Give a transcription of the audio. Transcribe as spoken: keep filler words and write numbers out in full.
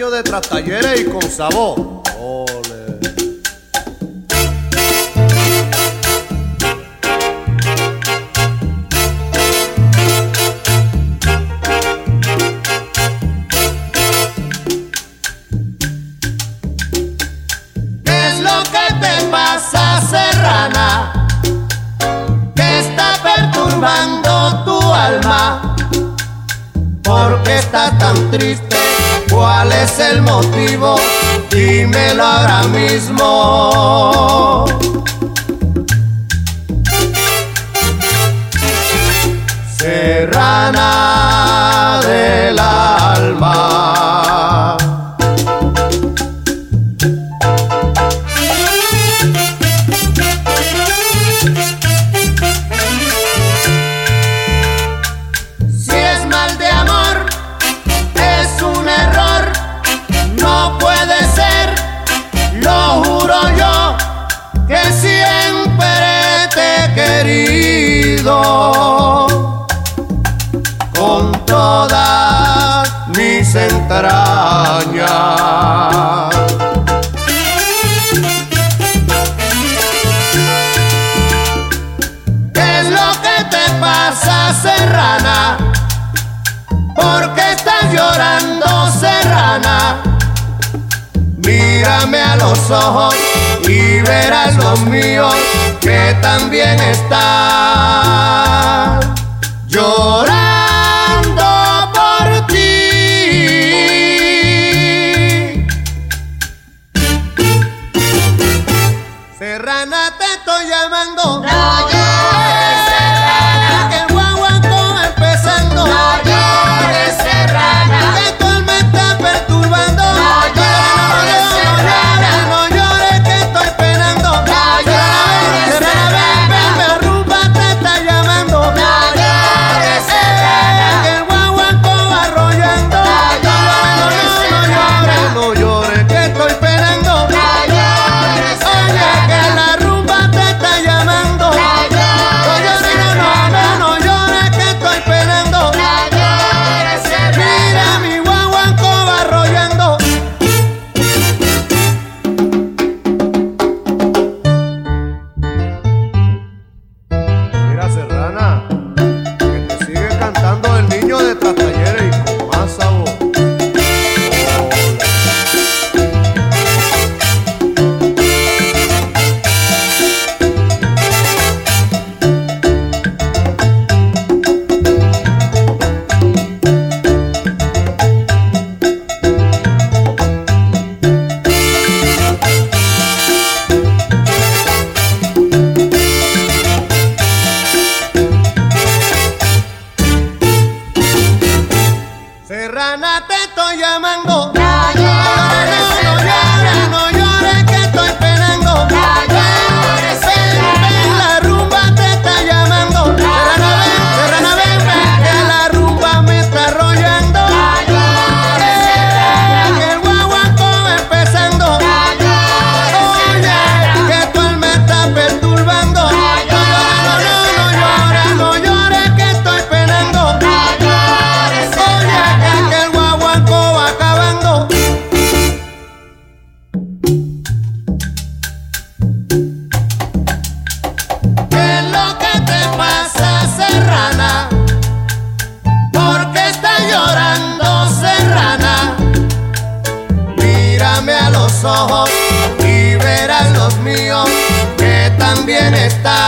niño de Tras Talleres y con sabor. Ole. ¿Qué es lo que te pasa, Serrana? ¿Qué está perturbando tu alma? ¿Por qué estás tan triste? ¿Cuál es el motivo? Dímelo ahora mismo. Serrana del alma. Si es mal de amor, es un error, no puede ser, lo juro yo, que siempre te he querido con todas mis entrañas. ¿Qué es lo que te pasa, Serrana? ¿Por qué estás llorando, Serrana? Mírame a los ojos y verás los míos que también están llorando por ti. Serrana, te estoy llamando. No llores, Serrana, que el guaguancó va empezando. No llores, Serrana, que tú me estás perturbando. No llores, Serrana, no llores que estoy penando. No llores, Serrana, ven, ven, rumba te está llamando. No llores, Serrana, que el guaguancó va arrollando. No llores, Serrana, no llores que estoy penando. No llores, oye, que la rumba te está llamando. No llores, no, no, no llores que estoy penando. No llores, Serrana, mira mi guaguancó va arrollando. Mira, Serrana, que te sigue cantando el niño de Tras Talleres y con más sabor. Serrana, te estoy llamando. No llores, no llores, no llores que estoy penando. No llores, Serrana, ven, la rumba te está llamando. Serrana, ven, Serrana, ven, ven, que la rumba me está arrollando. No llores, Serrana, que el guaguancó va empezando. No llores, Serrana, que tú me estás perturbando. No llores, no llores, no llores que estoy penando. No llores, oye, que el guaguancó va acabando. ¿Qué es lo que te pasa, Serrana? ¿Por qué estás llorando, Serrana? Mírame a los ojos y verás los míos que también están